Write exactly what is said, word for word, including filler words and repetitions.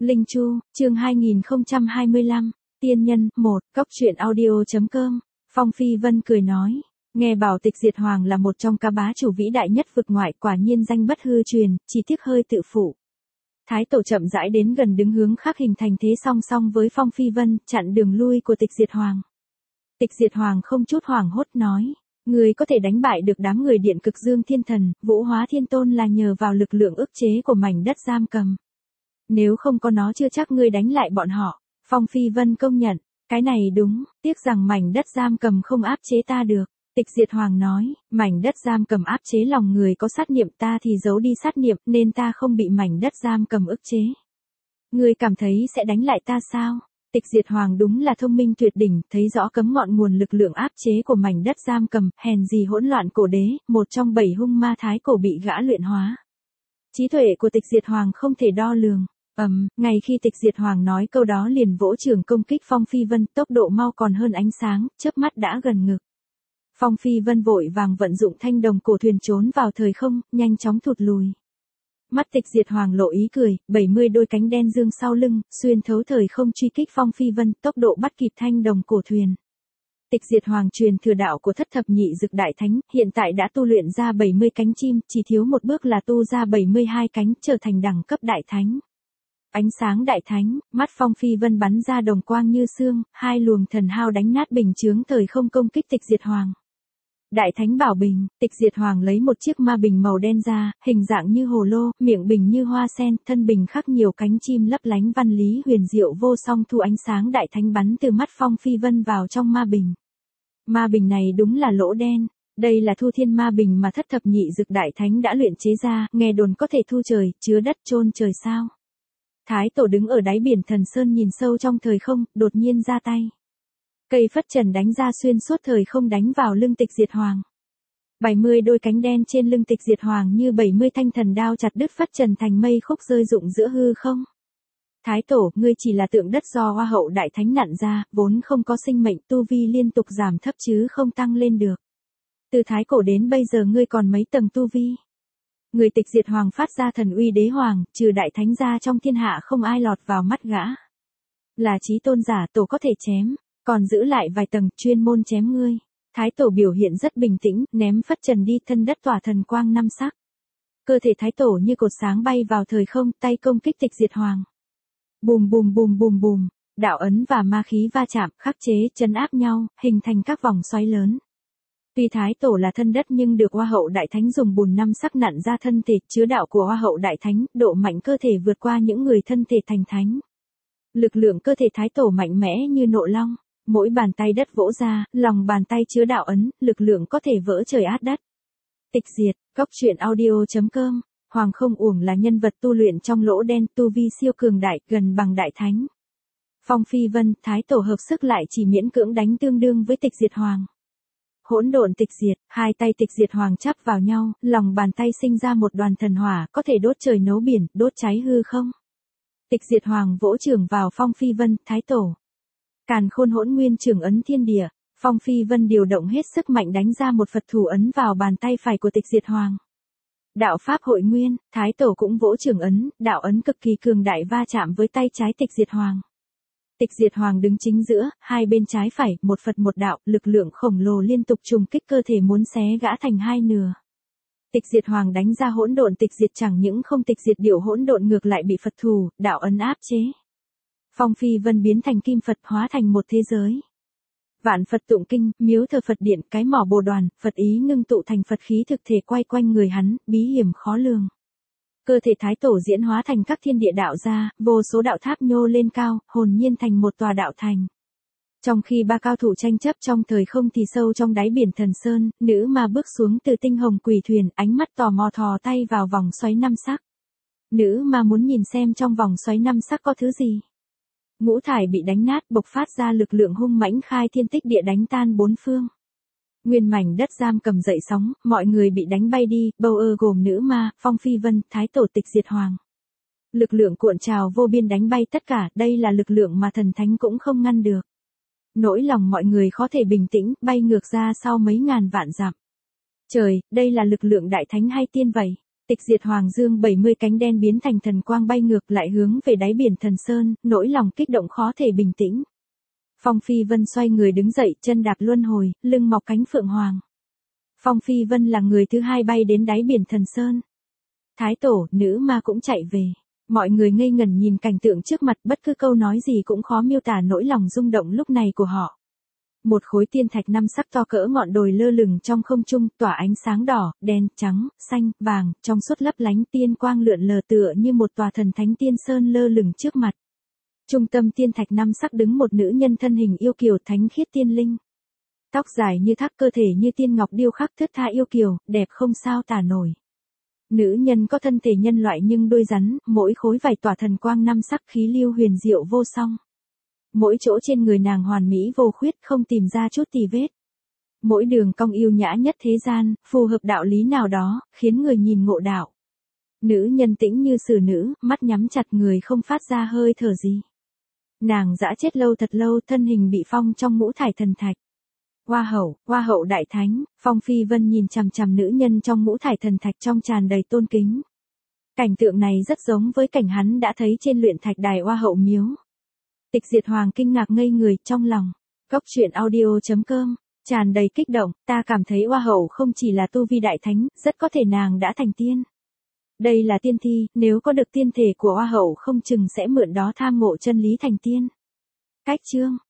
Linh Chu, chương hai nghìn không trăm hai mươi lăm, tiên nhân, một, cốc truyện audio.com, Phong Phi Vân cười nói, nghe bảo Tịch Diệt Hoàng là một trong các bá chủ vĩ đại nhất vực ngoại, quả nhiên danh bất hư truyền, chỉ tiếc hơi tự phụ. Thái tổ chậm rãi đến gần đứng hướng khác hình thành thế song song với Phong Phi Vân, chặn đường lui của Tịch Diệt Hoàng. Tịch Diệt Hoàng không chút hoảng hốt nói, người có thể đánh bại được đám người Điện Cực Dương Thiên Thần, Vũ Hóa Thiên Tôn là nhờ vào lực lượng ức chế của mảnh đất giam cầm. Nếu không có nó chưa chắc ngươi đánh lại bọn họ. Phong Phi Vân công nhận, cái này đúng, tiếc rằng mảnh đất giam cầm không áp chế ta được. Tịch Diệt Hoàng nói, mảnh đất giam cầm áp chế lòng người có sát niệm, ta thì giấu đi sát niệm nên ta không bị mảnh đất giam cầm ức chế. Ngươi cảm thấy sẽ đánh lại ta sao? Tịch Diệt Hoàng đúng là thông minh tuyệt đỉnh, thấy rõ cấm ngọn nguồn lực lượng áp chế của mảnh đất giam cầm, hèn gì hỗn loạn cổ đế, một trong bảy hung ma thái cổ bị gã luyện hóa. Trí tuệ của Tịch Diệt Hoàng không thể đo lường. Ầm, um, ngay khi Tịch Diệt Hoàng nói câu đó liền vỗ trường công kích Phong Phi Vân, tốc độ mau còn hơn ánh sáng, chớp mắt đã gần ngực. Phong Phi Vân vội vàng vận dụng thanh đồng cổ thuyền trốn vào thời không, nhanh chóng thụt lùi. Mắt Tịch Diệt Hoàng lộ ý cười, bảy mươi đôi cánh đen dương sau lưng, xuyên thấu thời không truy kích Phong Phi Vân, tốc độ bắt kịp thanh đồng cổ thuyền. Tịch Diệt Hoàng truyền thừa đạo của thất thập nhị dực đại thánh, hiện tại đã tu luyện ra bảy mươi cánh chim, chỉ thiếu một bước là tu ra bảy mươi hai cánh, trở thành đẳng cấp đại thánh. Ánh sáng đại thánh, mắt Phong Phi Vân bắn ra đồng quang như xương, hai luồng thần hao đánh nát bình chướng thời không công kích Tịch Diệt Hoàng. Đại thánh bảo bình, Tịch Diệt Hoàng lấy một chiếc ma bình màu đen ra, hình dạng như hồ lô, miệng bình như hoa sen, thân bình khắc nhiều cánh chim lấp lánh văn lý huyền diệu vô song, thu ánh sáng đại thánh bắn từ mắt Phong Phi Vân vào trong ma bình. Ma bình này đúng là lỗ đen. Đây là thu thiên ma bình mà thất thập nhị dực đại thánh đã luyện chế ra, nghe đồn có thể thu trời, chứa đất, chôn trời sao. Thái tổ đứng ở đáy biển Thần Sơn nhìn sâu trong thời không, đột nhiên ra tay. Cây phất trần đánh ra xuyên suốt thời không đánh vào lưng Tịch Diệt Hoàng. bảy mươi đôi cánh đen trên lưng Tịch Diệt Hoàng như bảy mươi thanh thần đao chặt đứt phất trần thành mây khúc rơi rụng giữa hư không. Thái tổ, ngươi chỉ là tượng đất do Hoa Hậu Đại Thánh nặn ra, vốn không có sinh mệnh, tu vi liên tục giảm thấp chứ không tăng lên được. Từ thái cổ đến bây giờ ngươi còn mấy tầng tu vi? Người Tịch Diệt Hoàng phát ra thần uy đế hoàng, trừ đại thánh ra trong thiên hạ không ai lọt vào mắt gã. Là chí tôn giả, tổ có thể chém, còn giữ lại vài tầng, chuyên môn chém ngươi. Thái tổ biểu hiện rất bình tĩnh, ném phất trần đi, thân đất tỏa thần quang năm sắc. Cơ thể thái tổ như cột sáng bay vào thời không, tay công kích Tịch Diệt Hoàng. Bùm bùm bùm bùm bùm, đạo ấn và ma khí va chạm, khắc chế, trấn áp nhau, hình thành các vòng xoáy lớn. Tuy thái tổ là thân đất nhưng được Hoa Hậu Đại Thánh dùng bùn năm sắc nặn ra thân thể, chứa đạo của Hoa Hậu Đại Thánh, độ mạnh cơ thể vượt qua những người thân thể thành thánh. Lực lượng cơ thể thái tổ mạnh mẽ như nộ long, mỗi bàn tay đất vỗ ra, lòng bàn tay chứa đạo ấn, lực lượng có thể vỡ trời át đất. Tịch diệt, cốc truyện audio.com, Hoàng không uổng là nhân vật tu luyện trong lỗ đen, tu vi siêu cường đại, gần bằng đại thánh. Phong Phi Vân, thái tổ hợp sức lại chỉ miễn cưỡng đánh tương đương với Tịch Diệt Hoàng. Hỗn độn tịch diệt, hai tay Tịch Diệt Hoàng chắp vào nhau, lòng bàn tay sinh ra một đoàn thần hỏa, có thể đốt trời nấu biển, đốt cháy hư không. Tịch Diệt Hoàng vỗ trường vào Phong Phi Vân, thái tổ. Càn khôn hỗn nguyên trường ấn thiên địa, Phong Phi Vân điều động hết sức mạnh đánh ra một Phật thủ ấn vào bàn tay phải của Tịch Diệt Hoàng. Đạo pháp hội nguyên, thái tổ cũng vỗ trường ấn, đạo ấn cực kỳ cường đại va chạm với tay trái Tịch Diệt Hoàng. Tịch Diệt Hoàng đứng chính giữa, hai bên trái phải, một Phật một đạo, lực lượng khổng lồ liên tục trùng kích cơ thể muốn xé gã thành hai nửa. Tịch Diệt Hoàng đánh ra hỗn độn tịch diệt, chẳng những không tịch diệt điệu hỗn độn ngược lại bị Phật thủ, đạo ấn áp chế. Phong Phi Vân biến thành kim Phật, hóa thành một thế giới. Vạn Phật tụng kinh, miếu thờ Phật điện, cái mỏ bồ đoàn, Phật ý ngưng tụ thành Phật khí thực thể quay quanh người hắn, bí hiểm khó lường. Cơ thể thái tổ diễn hóa thành các thiên địa đạo gia, vô số đạo tháp nhô lên cao, hồn nhiên thành một tòa đạo thành. Trong khi ba cao thủ tranh chấp trong thời không thì sâu trong đáy biển Thần Sơn, nữ ma bước xuống từ tinh hồng quỷ thuyền, ánh mắt tò mò thò tay vào vòng xoáy năm sắc. Nữ ma muốn nhìn xem trong vòng xoáy năm sắc có thứ gì. Ngũ thải bị đánh nát, bộc phát ra lực lượng hung mãnh khai thiên tích địa đánh tan bốn phương. Nguyên mảnh đất giam cầm dậy sóng, mọi người bị đánh bay đi, bầu ơ gồm nữ ma, Phong Phi Vân, thái tổ Tịch Diệt Hoàng. Lực lượng cuộn trào vô biên đánh bay tất cả, đây là lực lượng mà thần thánh cũng không ngăn được. Nỗi lòng mọi người khó thể bình tĩnh, bay ngược ra sau mấy ngàn vạn dặm. Trời, đây là lực lượng đại thánh hay tiên vậy? Tịch diệt Hoàng Dương bảy mươi cánh đen biến thành thần quang bay ngược lại hướng về đáy biển Thần Sơn, nỗi lòng kích động khó thể bình tĩnh. Phong Phi Vân xoay người đứng dậy, chân đạp luân hồi, lưng mọc cánh phượng hoàng. Phong Phi Vân là người thứ hai bay đến đáy biển Thần Sơn. Thái tổ, nữ ma cũng chạy về. Mọi người ngây ngẩn nhìn cảnh tượng trước mặt, bất cứ câu nói gì cũng khó miêu tả nỗi lòng rung động lúc này của họ. Một khối tiên thạch năm sắc to cỡ ngọn đồi lơ lửng trong không trung, tỏa ánh sáng đỏ, đen, trắng, xanh, vàng, trong suốt lấp lánh, tiên quang lượn lờ tựa như một tòa thần thánh tiên sơn lơ lửng trước mặt. Trung tâm tiên thạch năm sắc đứng một nữ nhân thân hình yêu kiều thánh khiết tiên linh. Tóc dài như thác, cơ thể như tiên ngọc điêu khắc thướt tha yêu kiều, đẹp không sao tả nổi. Nữ nhân có thân thể nhân loại nhưng đuôi rắn, mỗi khối vải tỏa thần quang năm sắc, khí lưu huyền diệu vô song. Mỗi chỗ trên người nàng hoàn mỹ vô khuyết, không tìm ra chút tì vết. Mỗi đường cong yêu nhã nhất thế gian, phù hợp đạo lý nào đó, khiến người nhìn ngộ đạo. Nữ nhân tĩnh như xử nữ, mắt nhắm chặt, người không phát ra hơi thở gì. Nàng dã chết lâu thật lâu, thân hình bị phong trong ngũ thải thần thạch. Hoa hậu, hoa hậu đại thánh, Phong Phi Vân nhìn chằm chằm nữ nhân trong ngũ thải thần thạch trong tràn đầy tôn kính. Cảnh tượng này rất giống với cảnh hắn đã thấy trên luyện thạch đài hoa hậu miếu. Tịch diệt Hoàng kinh ngạc ngây người trong lòng. Cốc truyện audio chấm com, tràn đầy kích động, ta cảm thấy hoa hậu không chỉ là tu vi đại thánh, rất có thể nàng đã thành tiên. Đây là tiên thi, nếu có được tiên thể của hoa hậu không chừng sẽ mượn đó tham ngộ chân lý thành tiên. Cách chương